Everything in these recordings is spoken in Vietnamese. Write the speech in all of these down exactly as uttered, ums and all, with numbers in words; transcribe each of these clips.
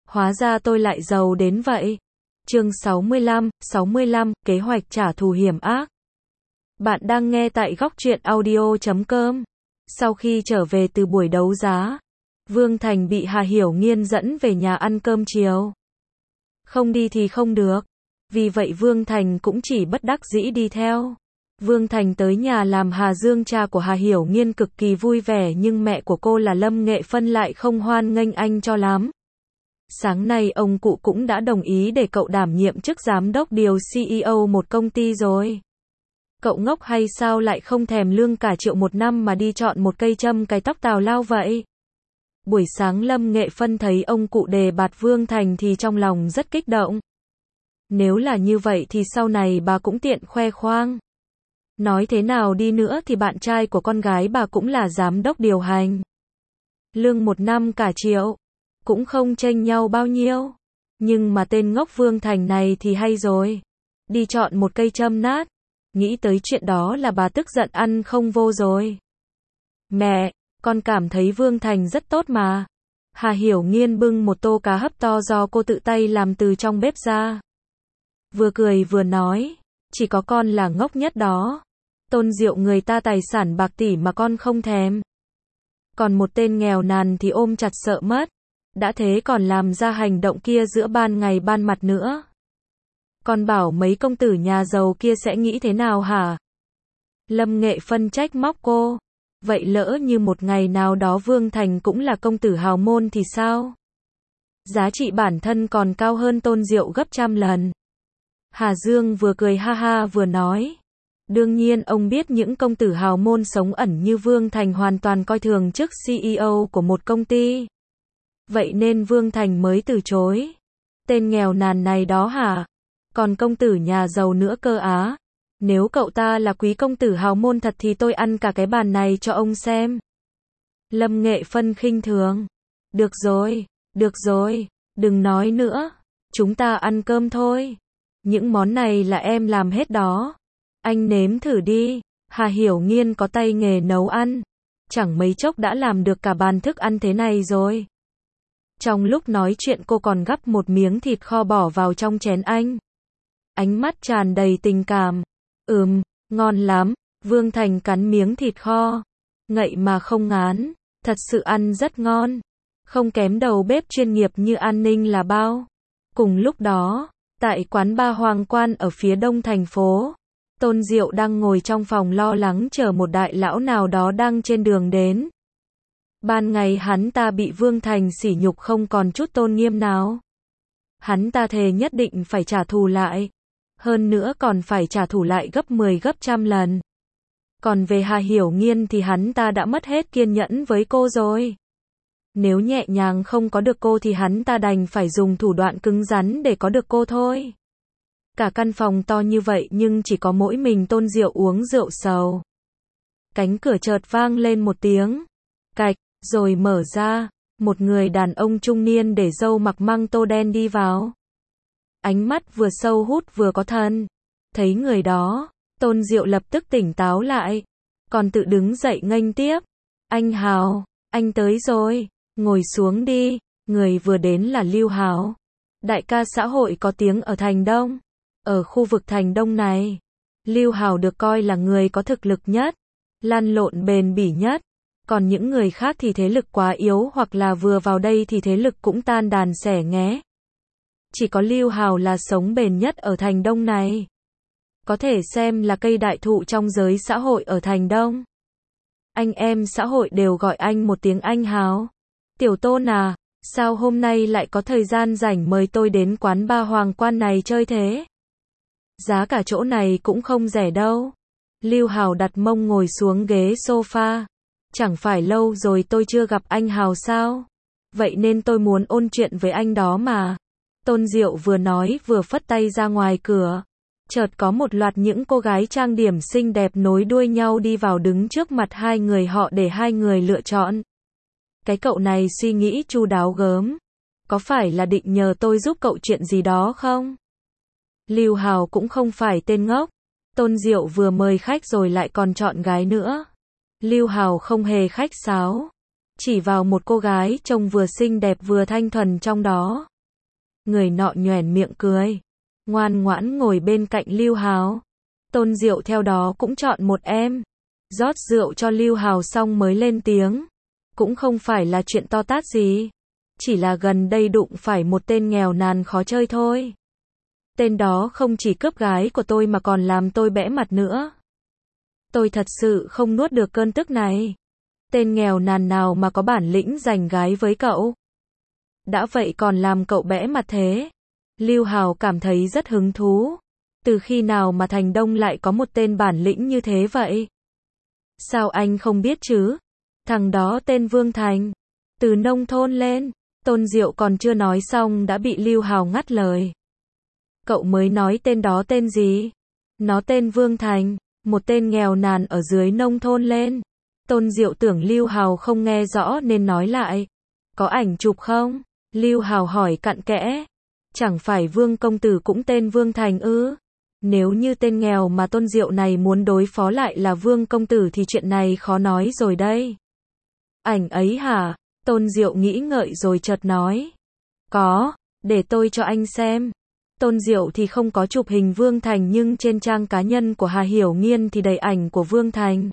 Hóa ra tôi lại giàu đến vậy. Chương sáu mươi lăm, sáu mươi lăm, kế hoạch trả thù hiểm ác. Bạn đang nghe tại góc truyện audio chấm com. Sau khi trở về từ buổi đấu giá, Vương Thành bị Hà Hiểu Nghiên dẫn về nhà ăn cơm chiều. Không đi thì không được. Vì vậy Vương Thành cũng chỉ bất đắc dĩ đi theo. Vương Thành tới nhà làm Hà Dương, cha của Hà Hiểu Nghiên, cực kỳ vui vẻ, nhưng mẹ của cô là Lâm Nghệ Phân lại không hoan nghênh anh cho lắm. Sáng nay ông cụ cũng đã đồng ý để cậu đảm nhiệm chức giám đốc điều xê e ô một công ty rồi. Cậu ngốc hay sao lại không thèm lương cả triệu một năm mà đi chọn một cây châm cài tóc tào lao vậy? Buổi sáng Lâm Nghệ Phân thấy ông cụ đề bạt Vương Thành thì trong lòng rất kích động. Nếu là như vậy thì sau này bà cũng tiện khoe khoang. Nói thế nào đi nữa thì bạn trai của con gái bà cũng là giám đốc điều hành. Lương một năm cả triệu, cũng không chênh nhau bao nhiêu. Nhưng mà tên ngốc Vương Thành này thì hay rồi. Đi chọn một cây châm nát. Nghĩ tới chuyện đó là bà tức giận ăn không vô rồi. Mẹ, con cảm thấy Vương Thành rất tốt mà. Hà Hiểu Nghiên bưng một tô cá hấp to do cô tự tay làm từ trong bếp ra. Vừa cười vừa nói, chỉ có con là ngốc nhất đó. Tôn Diệu người ta tài sản bạc tỷ mà con không thèm. Còn một tên nghèo nàn thì ôm chặt sợ mất. Đã thế còn làm ra hành động kia giữa ban ngày ban mặt nữa. Con bảo mấy công tử nhà giàu kia sẽ nghĩ thế nào hả? Lâm Nghệ Phân trách móc cô. Vậy lỡ như một ngày nào đó Vương Thành cũng là công tử hào môn thì sao? Giá trị bản thân còn cao hơn Tôn Diệu gấp trăm lần. Hà Dương vừa cười ha ha vừa nói. Đương nhiên ông biết những công tử hào môn sống ẩn như Vương Thành hoàn toàn coi thường chức xê e ô của một công ty. Vậy nên Vương Thành mới từ chối. Tên nghèo nàn này đó hả? Còn công tử nhà giàu nữa cơ á. Nếu cậu ta là quý công tử hào môn thật thì tôi ăn cả cái bàn này cho ông xem. Lâm Nghệ Phân khinh thường. Được rồi, được rồi, đừng nói nữa. Chúng ta ăn cơm thôi. Những món này là em làm hết đó. Anh nếm thử đi. Hà Hiểu Nghiên có tay nghề nấu ăn. Chẳng mấy chốc đã làm được cả bàn thức ăn thế này rồi. Trong lúc nói chuyện cô còn gắp một miếng thịt kho bỏ vào trong chén anh. Ánh mắt tràn đầy tình cảm. Ừm, ngon lắm. Vương Thành cắn miếng thịt kho. Ngậy mà không ngán. Thật sự ăn rất ngon. Không kém đầu bếp chuyên nghiệp như An Ninh là bao. Cùng lúc đó, tại quán bar Hoàng Quan ở phía đông thành phố, Tôn Diệu đang ngồi trong phòng lo lắng chờ một đại lão nào đó đang trên đường đến. Ban ngày hắn ta bị Vương Thành sỉ nhục không còn chút tôn nghiêm nào. Hắn ta thề nhất định phải trả thù lại. Hơn nữa còn phải trả thù lại gấp mười gấp trăm lần. Còn về Hà Hiểu Nghiên thì hắn ta đã mất hết kiên nhẫn với cô rồi. Nếu nhẹ nhàng không có được cô thì hắn ta đành phải dùng thủ đoạn cứng rắn để có được cô thôi. Cả căn phòng to như vậy nhưng chỉ có mỗi mình Tôn Diệu uống rượu sầu. Cánh cửa chợt vang lên một tiếng. Cạch, rồi mở ra. Một người đàn ông trung niên để râu mặc măng tô đen đi vào. Ánh mắt vừa sâu hút vừa có thần. Thấy người đó, Tôn Diệu lập tức tỉnh táo lại. Còn tự đứng dậy nghênh tiếp. Anh Hào, anh tới rồi. Ngồi xuống đi. Người vừa đến là Lưu Hào. Đại ca xã hội có tiếng ở Thành Đông. Ở khu vực Thành Đông này, Lưu Hào được coi là người có thực lực nhất, lăn lộn bền bỉ nhất. Còn những người khác thì thế lực quá yếu hoặc là vừa vào đây thì thế lực cũng tan đàn xẻ nghé. Chỉ có Lưu Hào là sống bền nhất ở Thành Đông này. Có thể xem là cây đại thụ trong giới xã hội ở Thành Đông. Anh em xã hội đều gọi anh một tiếng anh Hào. Tiểu Tôn à, sao hôm nay lại có thời gian rảnh mời tôi đến quán bar Hoàng Quan này chơi thế? Giá cả chỗ này cũng không rẻ đâu. Lưu Hào đặt mông ngồi xuống ghế sofa. Chẳng phải lâu rồi tôi chưa gặp anh Hào sao? Vậy nên tôi muốn ôn chuyện với anh đó mà. Tôn Diệu vừa nói vừa phất tay ra ngoài cửa. Chợt có một loạt những cô gái trang điểm xinh đẹp nối đuôi nhau đi vào đứng trước mặt hai người họ để hai người lựa chọn. Cái cậu này suy nghĩ chu đáo gớm. Có phải là định nhờ tôi giúp cậu chuyện gì đó không? Lưu Hào cũng không phải tên ngốc. Tôn Diệu vừa mời khách rồi lại còn chọn gái nữa. Lưu Hào không hề khách sáo. Chỉ vào một cô gái trông vừa xinh đẹp vừa thanh thuần trong đó. Người nọ nhoẻn miệng cười, ngoan ngoãn ngồi bên cạnh Lưu Hào. Tôn Diệu theo đó cũng chọn một em, rót rượu cho Lưu Hào xong mới lên tiếng. Cũng không phải là chuyện to tát gì, chỉ là gần đây đụng phải một tên nghèo nàn khó chơi thôi. Tên đó không chỉ cướp gái của tôi mà còn làm tôi bẽ mặt nữa. Tôi thật sự không nuốt được cơn tức này. Tên nghèo nàn nào mà có bản lĩnh giành gái với cậu? Đã vậy còn làm cậu bẽ mặt thế. Lưu Hào cảm thấy rất hứng thú. Từ khi nào mà Thành Đông lại có một tên bản lĩnh như thế vậy? Sao anh không biết chứ? Thằng đó tên Vương Thành. Từ nông thôn lên. Tôn Diệu còn chưa nói xong đã bị Lưu Hào ngắt lời. Cậu mới nói tên đó tên gì? Nó tên Vương Thành, một tên nghèo nàn ở dưới nông thôn lên. Tôn Diệu tưởng Lưu Hào không nghe rõ nên nói lại. Có ảnh chụp không? Lưu Hào hỏi cặn kẽ. Chẳng phải Vương công tử cũng tên Vương Thành ư? Nếu như tên nghèo mà Tôn Diệu này muốn đối phó lại là Vương công tử thì chuyện này khó nói rồi đây. Ảnh ấy hả? Tôn Diệu nghĩ ngợi rồi chợt nói. Có, để tôi cho anh xem. Tôn Diệu thì không có chụp hình Vương Thành nhưng trên trang cá nhân của Hà Hiểu Nghiên thì đầy ảnh của Vương Thành.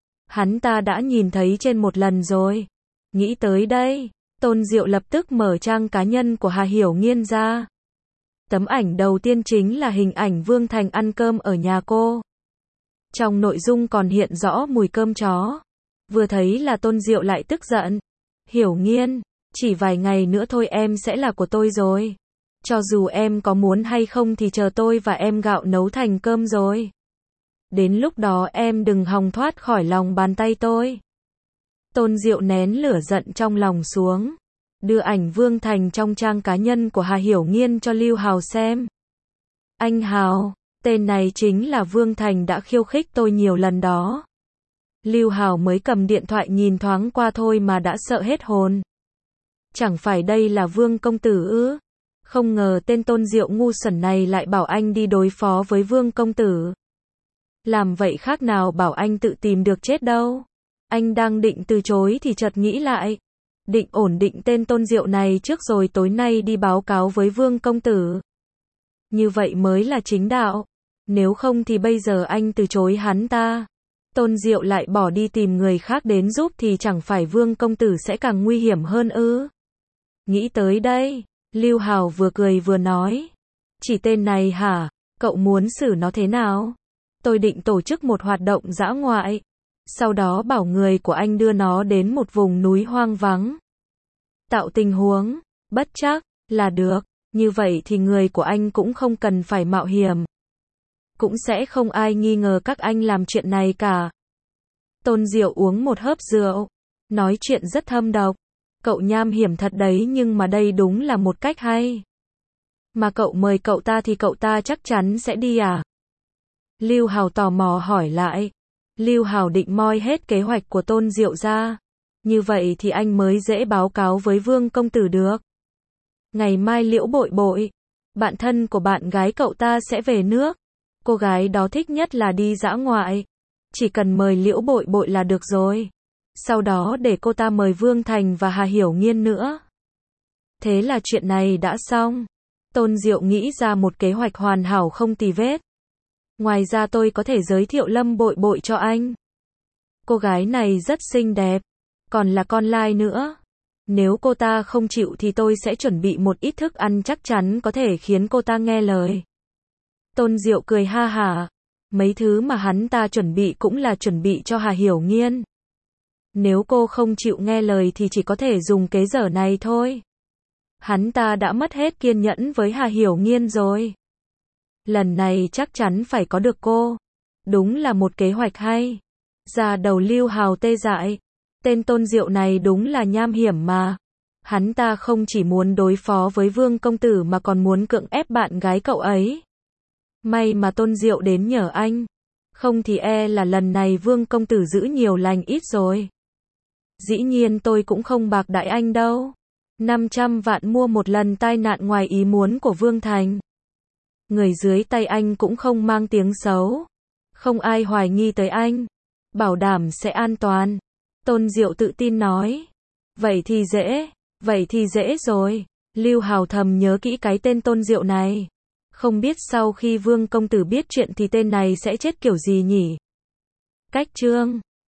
Hắn ta đã nhìn thấy trên một lần rồi. Nghĩ tới đây, Tôn Diệu lập tức mở trang cá nhân của Hà Hiểu Nghiên ra. Tấm ảnh đầu tiên chính là hình ảnh Vương Thành ăn cơm ở nhà cô. Trong nội dung còn hiện rõ mùi cơm chó. Vừa thấy là Tôn Diệu lại tức giận. Hiểu Nghiên, chỉ vài ngày nữa thôi em sẽ là của tôi rồi. Cho dù em có muốn hay không thì chờ tôi và em gạo nấu thành cơm rồi. Đến lúc đó em đừng hòng thoát khỏi lòng bàn tay tôi. Tôn Diệu nén lửa giận trong lòng xuống. Đưa ảnh Vương Thành trong trang cá nhân của Hà Hiểu Nghiên cho Lưu Hào xem. Anh Hào, tên này chính là Vương Thành đã khiêu khích tôi nhiều lần đó. Lưu Hào mới cầm điện thoại nhìn thoáng qua thôi mà đã sợ hết hồn. Chẳng phải đây là Vương công tử ư? Không ngờ tên Tôn Diệu ngu xuẩn này lại bảo anh đi đối phó với Vương công tử. Làm vậy khác nào bảo anh tự tìm được chết đâu. Anh đang định từ chối thì chợt nghĩ lại. Định ổn định tên Tôn Diệu này trước rồi tối nay đi báo cáo với Vương công tử. Như vậy mới là chính đạo. Nếu không thì bây giờ anh từ chối hắn ta. Tôn Diệu lại bỏ đi tìm người khác đến giúp thì chẳng phải Vương công tử sẽ càng nguy hiểm hơn ư? Nghĩ tới đây, Lưu Hào vừa cười vừa nói. Chỉ tên này hả? Cậu muốn xử nó thế nào? Tôi định tổ chức một hoạt động dã ngoại. Sau đó bảo người của anh đưa nó đến một vùng núi hoang vắng. Tạo tình huống, bất trắc, là được. Như vậy thì người của anh cũng không cần phải mạo hiểm. Cũng sẽ không ai nghi ngờ các anh làm chuyện này cả. Tôn Diệu uống một hớp rượu. Nói chuyện rất thâm độc. Cậu nham hiểm thật đấy nhưng mà đây đúng là một cách hay. Mà cậu mời cậu ta thì cậu ta chắc chắn sẽ đi à? Lưu Hào tò mò hỏi lại. Lưu Hào định moi hết kế hoạch của Tôn Diệu ra. Như vậy thì anh mới dễ báo cáo với Vương công tử được. Ngày mai Liễu Bội Bội, bạn thân của bạn gái cậu ta sẽ về nước. Cô gái đó thích nhất là đi dã ngoại. Chỉ cần mời Liễu Bội Bội là được rồi. Sau đó để cô ta mời Vương Thành và Hà Hiểu Nghiên nữa. Thế là chuyện này đã xong. Tôn Diệu nghĩ ra một kế hoạch hoàn hảo không tì vết. Ngoài ra tôi có thể giới thiệu Lâm Bội Bội cho anh. Cô gái này rất xinh đẹp. Còn là con lai nữa. Nếu cô ta không chịu thì tôi sẽ chuẩn bị một ít thức ăn chắc chắn có thể khiến cô ta nghe lời. Tôn Diệu cười ha hả. Mấy thứ mà hắn ta chuẩn bị cũng là chuẩn bị cho Hà Hiểu Nghiên. Nếu cô không chịu nghe lời thì chỉ có thể dùng kế dở này thôi. Hắn ta đã mất hết kiên nhẫn với Hà Hiểu Nghiên rồi. Lần này chắc chắn phải có được cô. Đúng là một kế hoạch hay. Da đầu Lưu Hào tê dại. Tên Tôn Diệu này đúng là nham hiểm mà. Hắn ta không chỉ muốn đối phó với Vương công tử mà còn muốn cưỡng ép bạn gái cậu ấy. May mà Tôn Diệu đến nhờ anh. Không thì e là lần này Vương công tử giữ nhiều lành ít rồi. Dĩ nhiên tôi cũng không bạc đãi anh đâu. năm trăm vạn mua một lần tai nạn ngoài ý muốn của Vương Thành. Người dưới tay anh cũng không mang tiếng xấu. Không ai hoài nghi tới anh. Bảo đảm sẽ an toàn. Tôn Diệu tự tin nói. Vậy thì dễ. Vậy thì dễ rồi. Lưu Hào thầm nhớ kỹ cái tên Tôn Diệu này. Không biết sau khi Vương công tử biết chuyện thì tên này sẽ chết kiểu gì nhỉ? Cách chương